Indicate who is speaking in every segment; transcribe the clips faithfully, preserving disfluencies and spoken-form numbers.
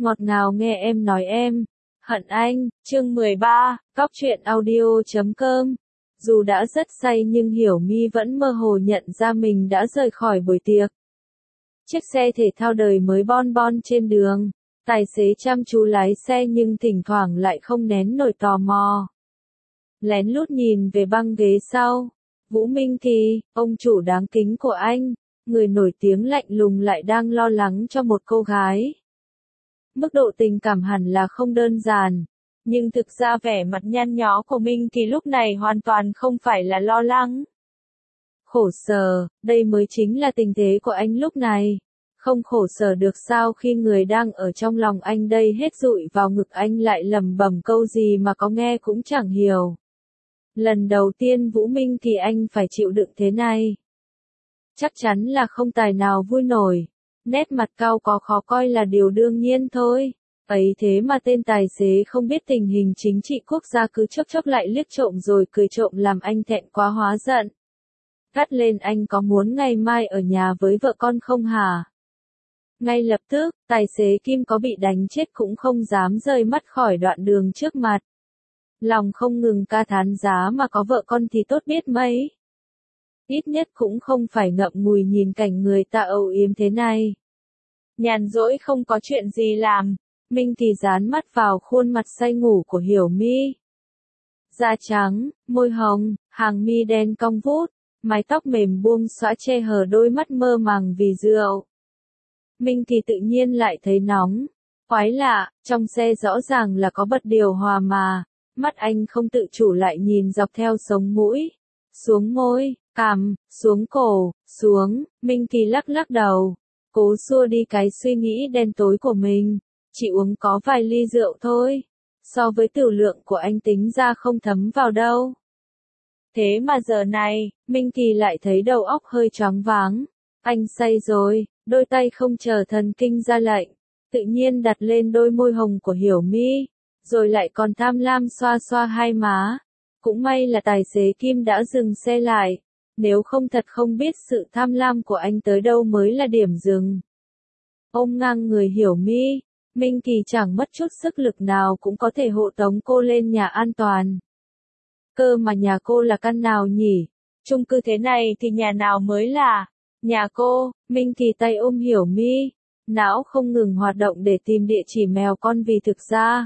Speaker 1: Ngọt ngào nghe em nói em. Hận anh, chương mười ba, cóc truyện audio chấm com. Dù đã rất say nhưng Hiểu My vẫn mơ hồ nhận ra mình đã rời khỏi buổi tiệc. Chiếc xe thể thao đời mới bon bon trên đường. Tài xế chăm chú lái xe nhưng thỉnh thoảng lại không nén nổi tò mò. Lén lút nhìn về băng ghế sau. Vũ Minh Kỳ, ông chủ đáng kính của anh, người nổi tiếng lạnh lùng lại đang lo lắng cho một cô gái. Mức độ tình cảm hẳn là không đơn giản, nhưng thực ra vẻ mặt nhăn nhó của Minh Kỳ lúc này hoàn toàn không phải là lo lắng. Khổ sở, đây mới chính là tình thế của anh lúc này. Không khổ sở được sao khi người đang ở trong lòng anh đây hết dụi vào ngực anh lại lẩm bẩm câu gì mà có nghe cũng chẳng hiểu. Lần đầu tiên Vũ Minh Kỳ anh phải chịu đựng thế này. Chắc chắn là không tài nào vui nổi. Nét mặt cau có khó coi là điều đương nhiên thôi. Ấy thế mà tên tài xế không biết tình hình chính trị quốc gia cứ chốc chốc lại liếc trộm rồi cười trộm làm anh thẹn quá hóa giận. Gắt lên anh có muốn ngày mai ở nhà với vợ con không hả? Ngay lập tức, tài xế Kim có bị đánh chết cũng không dám rời mắt khỏi đoạn đường trước mặt. Lòng không ngừng ca thán giá mà có vợ con thì tốt biết mấy. Ít nhất cũng không phải ngậm ngùi nhìn cảnh người ta âu yếm thế này. Nhàn rỗi không có chuyện gì làm, Minh Kỳ dán mắt vào khuôn mặt say ngủ của Hiểu My. Da trắng, môi hồng, hàng mi đen cong vút, mái tóc mềm buông xõa che hờ đôi mắt mơ màng vì rượu. Minh Kỳ tự nhiên lại thấy nóng. Quái lạ, trong xe rõ ràng là có bật điều hòa mà. Mắt anh không tự chủ lại nhìn dọc theo sống mũi. Xuống môi, cằm, xuống cổ, xuống. Minh Kỳ lắc lắc đầu. Cố xua đi cái suy nghĩ đen tối của mình. Chỉ uống có vài ly rượu thôi. So với tiểu lượng của anh tính ra không thấm vào đâu. Thế mà giờ này, Minh Kỳ lại thấy đầu óc hơi choáng váng. Anh say rồi, đôi tay không chờ thần kinh ra lệnh. Tự nhiên đặt lên đôi môi hồng của Hiểu My. Rồi lại còn tham lam xoa xoa hai má. Cũng may là tài xế Kim đã dừng xe lại. Nếu không thật không biết sự tham lam của anh tới đâu mới là điểm dừng. Ôm ngang người Hiểu My, Minh Kỳ chẳng mất chút sức lực nào cũng có thể hộ tống cô lên nhà an toàn. Cơ mà nhà cô là căn nào nhỉ? Chung cư thế này thì nhà nào mới là? Nhà cô, Minh Kỳ tay ôm Hiểu My, não không ngừng hoạt động để tìm địa chỉ mèo con vì thực ra.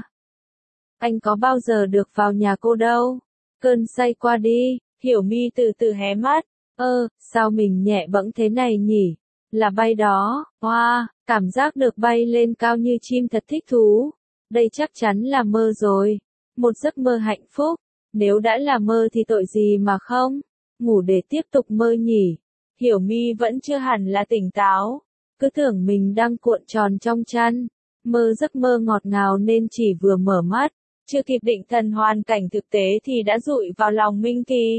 Speaker 1: Anh có bao giờ được vào nhà cô đâu. Cơn say qua đi, Hiểu My từ từ hé mắt. Ơ, sao mình nhẹ bẫng thế này nhỉ? Là bay đó, hoa, wow, cảm giác được bay lên cao như chim thật thích thú. Đây chắc chắn là mơ rồi. Một giấc mơ hạnh phúc. Nếu đã là mơ thì tội gì mà không? Ngủ để tiếp tục mơ nhỉ? Hiểu My vẫn chưa hẳn là tỉnh táo. Cứ tưởng mình đang cuộn tròn trong chăn. Mơ giấc mơ ngọt ngào nên chỉ vừa mở mắt. Chưa kịp định thần hoàn cảnh thực tế thì đã dụi vào lòng Minh Kỳ.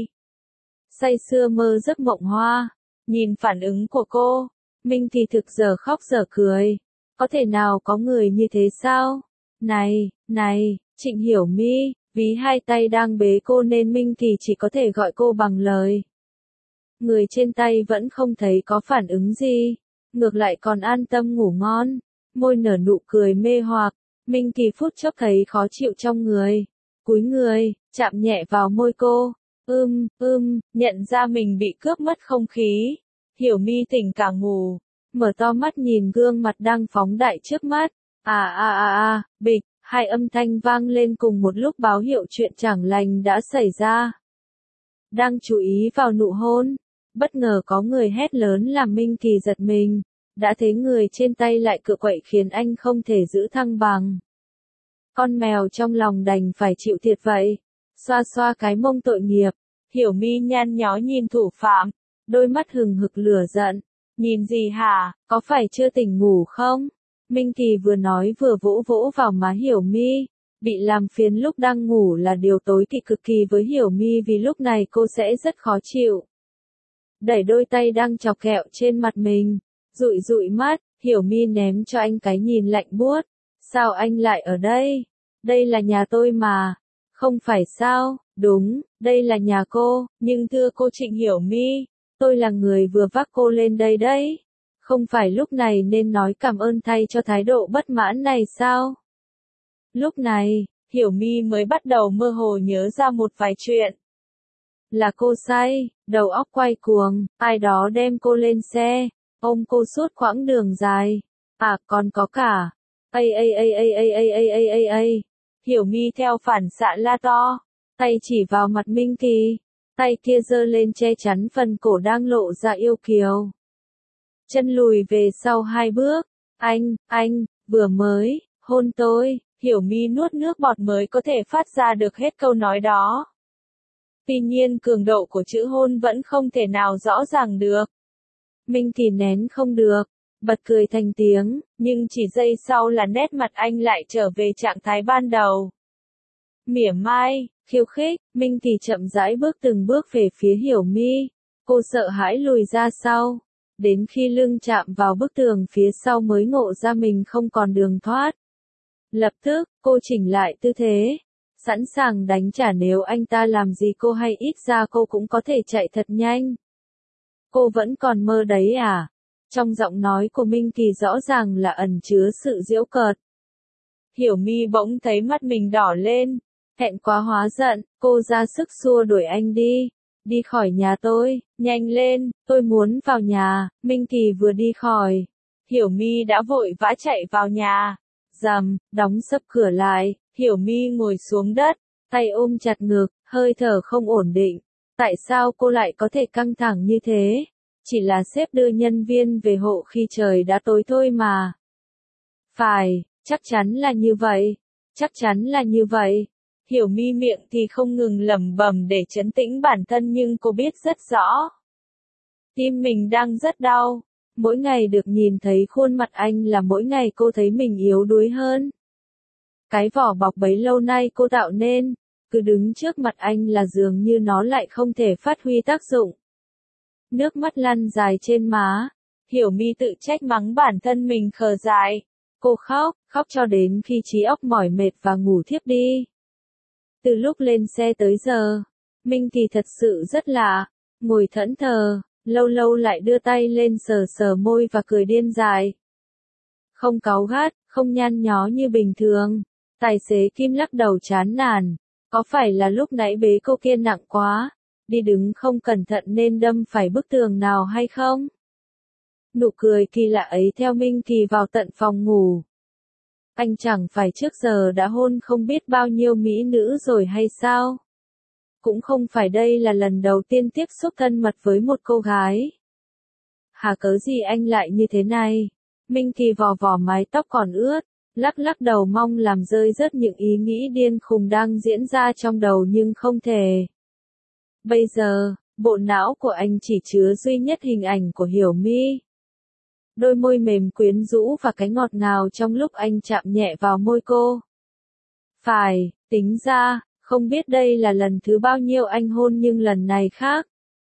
Speaker 1: Say sưa mơ giấc mộng hoa. Nhìn phản ứng của cô, Minh Kỳ thực giờ khóc giờ cười. Có thể nào có người như thế sao? Này, này, Trịnh Hiểu My, ví hai tay đang bế cô nên Minh Kỳ chỉ có thể gọi cô bằng lời. Người trên tay vẫn không thấy có phản ứng gì. Ngược lại còn an tâm ngủ ngon. Môi nở nụ cười mê hoặc. Minh Kỳ phút chốc thấy khó chịu trong người. Cúi người, chạm nhẹ vào môi cô. Ưm, ưm, nhận ra mình bị cướp mất không khí. Hiểu My tỉnh cả ngủ. Mở to mắt nhìn gương mặt đang phóng đại trước mắt. À à à à, bịch, hai âm thanh vang lên cùng một lúc báo hiệu chuyện chẳng lành đã xảy ra. Đang chú ý vào nụ hôn. Bất ngờ có người hét lớn làm Minh Kỳ giật mình. Đã thấy người trên tay lại cựa quậy khiến anh không thể giữ thăng bằng. Con mèo trong lòng đành phải chịu thiệt vậy. Xoa xoa cái mông tội nghiệp. Hiểu My nhăn nhó nhìn thủ phạm. Đôi mắt hừng hực lửa giận. Nhìn gì hả, có phải chưa tỉnh ngủ không? Minh Kỳ vừa nói vừa vỗ vỗ vào má Hiểu My. Bị làm phiền lúc đang ngủ là điều tối kỵ cực kỳ với Hiểu My vì lúc này cô sẽ rất khó chịu. Đẩy đôi tay đang chọc kẹo trên mặt mình. Dụi dụi mắt, Hiểu My ném cho anh cái nhìn lạnh buốt. Sao anh lại ở đây? Đây là nhà tôi mà. Không phải sao? Đúng, đây là nhà cô, nhưng thưa cô Trịnh Hiểu My, tôi là người vừa vác cô lên đây đấy. Không phải lúc này nên nói cảm ơn thay cho thái độ bất mãn này sao? Lúc này, Hiểu My mới bắt đầu mơ hồ nhớ ra một vài chuyện. Là cô say, đầu óc quay cuồng, ai đó đem cô lên xe, ôm cô suốt quãng đường dài. À còn có cả. Ây ây ây ây ây ây ây ây ây ây. Hiểu My theo phản xạ la to, tay chỉ vào mặt Minh Kỳ, tay kia giơ lên che chắn phần cổ đang lộ ra yêu kiều. Chân lùi về sau hai bước. Anh, anh, vừa mới, hôn tôi. Hiểu My nuốt nước bọt mới có thể phát ra được hết câu nói đó. Tuy nhiên cường độ của chữ hôn vẫn không thể nào rõ ràng được. Minh Kỳ nén không được, bật cười thành tiếng, nhưng chỉ giây sau là nét mặt anh lại trở về trạng thái ban đầu. Mỉa mai, khiêu khích, Minh Kỳ chậm rãi bước từng bước về phía Hiểu My. Cô sợ hãi lùi ra sau, đến khi lưng chạm vào bức tường phía sau mới ngộ ra mình không còn đường thoát. Lập tức, cô chỉnh lại tư thế, sẵn sàng đánh trả nếu anh ta làm gì cô hay ít ra cô cũng có thể chạy thật nhanh. Cô vẫn còn mơ đấy à? Trong giọng nói của Minh Kỳ rõ ràng là ẩn chứa sự giễu cợt. Hiểu My bỗng thấy mắt mình đỏ lên, hẹn quá hóa giận, cô ra sức xua đuổi anh đi. Đi khỏi nhà tôi, nhanh lên, tôi muốn vào nhà. Minh Kỳ vừa đi khỏi, Hiểu My đã vội vã chạy vào nhà. Rầm, đóng sập cửa lại, Hiểu My ngồi xuống đất, tay ôm chặt ngực, hơi thở không ổn định. Tại sao cô lại có thể căng thẳng như thế? Chỉ là sếp đưa nhân viên về hộ khi trời đã tối thôi mà. Phải, chắc chắn là như vậy, chắc chắn là như vậy. Hiểu My miệng thì không ngừng lẩm bẩm để trấn tĩnh bản thân nhưng cô biết rất rõ. Tim mình đang rất đau. Mỗi ngày được nhìn thấy khuôn mặt anh là mỗi ngày cô thấy mình yếu đuối hơn. Cái vỏ bọc bấy lâu nay cô tạo nên, cứ đứng trước mặt anh là dường như nó lại không thể phát huy tác dụng. Nước mắt lăn dài trên má, Hiểu My tự trách mắng bản thân mình khờ dại. Cô khóc, khóc cho đến khi trí óc mỏi mệt và ngủ thiếp đi. Từ lúc lên xe tới giờ, Minh Kỳ thật sự rất lạ, ngồi thẫn thờ, lâu lâu lại đưa tay lên sờ sờ môi và cười điên dại. Không cáu gắt, không nhăn nhó như bình thường. Tài xế Kim lắc đầu chán nản, có phải là lúc nãy bế cô kia nặng quá, đi đứng không cẩn thận nên đâm phải bức tường nào hay không? Nụ cười kỳ lạ ấy theo Minh Kỳ vào tận phòng ngủ. Anh chẳng phải trước giờ đã hôn không biết bao nhiêu mỹ nữ rồi hay sao? Cũng không phải đây là lần đầu tiên tiếp xúc thân mật với một cô gái. Hà cớ gì anh lại như thế này? Minh Kỳ vò vò mái tóc còn ướt, lắc lắc đầu mong làm rơi rớt những ý nghĩ điên khùng đang diễn ra trong đầu nhưng không thể. Bây giờ, bộ não của anh chỉ chứa duy nhất hình ảnh của Hiểu My. Đôi môi mềm quyến rũ và cái ngọt ngào trong lúc anh chạm nhẹ vào môi cô. Phải, tính ra, không biết đây là lần thứ bao nhiêu anh hôn nhưng lần này khác.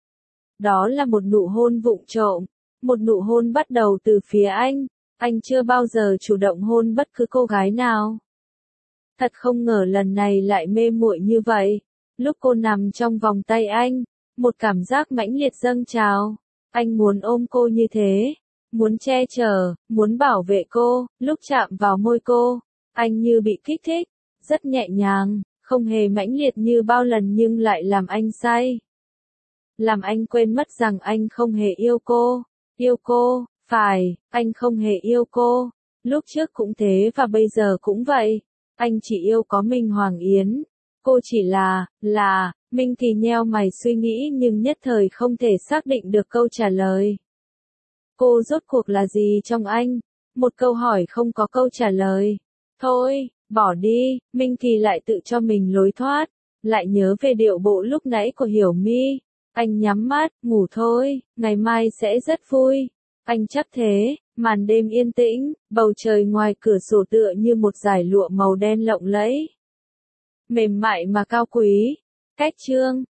Speaker 1: Đó là một nụ hôn vụng trộm, một nụ hôn bắt đầu từ phía anh. Anh chưa bao giờ chủ động hôn bất cứ cô gái nào. Thật không ngờ lần này lại mê muội như vậy. Lúc cô nằm trong vòng tay anh, một cảm giác mãnh liệt dâng trào. Anh muốn ôm cô như thế, muốn che chở, muốn bảo vệ cô. Lúc chạm vào môi cô, anh như bị kích thích, rất nhẹ nhàng, không hề mãnh liệt như bao lần nhưng lại làm anh say. Làm anh quên mất rằng anh không hề yêu cô, yêu cô. Phải, anh không hề yêu cô. Lúc trước cũng thế và bây giờ cũng vậy. Anh chỉ yêu có mình Hoàng Yến. Cô chỉ là, là, Minh Kỳ nheo mày suy nghĩ nhưng nhất thời không thể xác định được câu trả lời. Cô rốt cuộc là gì trong anh? Một câu hỏi không có câu trả lời. Thôi, bỏ đi, Minh Kỳ lại tự cho mình lối thoát. Lại nhớ về điệu bộ lúc nãy của Hiểu My. Anh nhắm mắt, ngủ thôi, ngày mai sẽ rất vui. Anh chắc thế, màn đêm yên tĩnh, bầu trời ngoài cửa sổ tựa như một dải lụa màu đen lộng lẫy. Mềm mại mà cao quý. Cách chương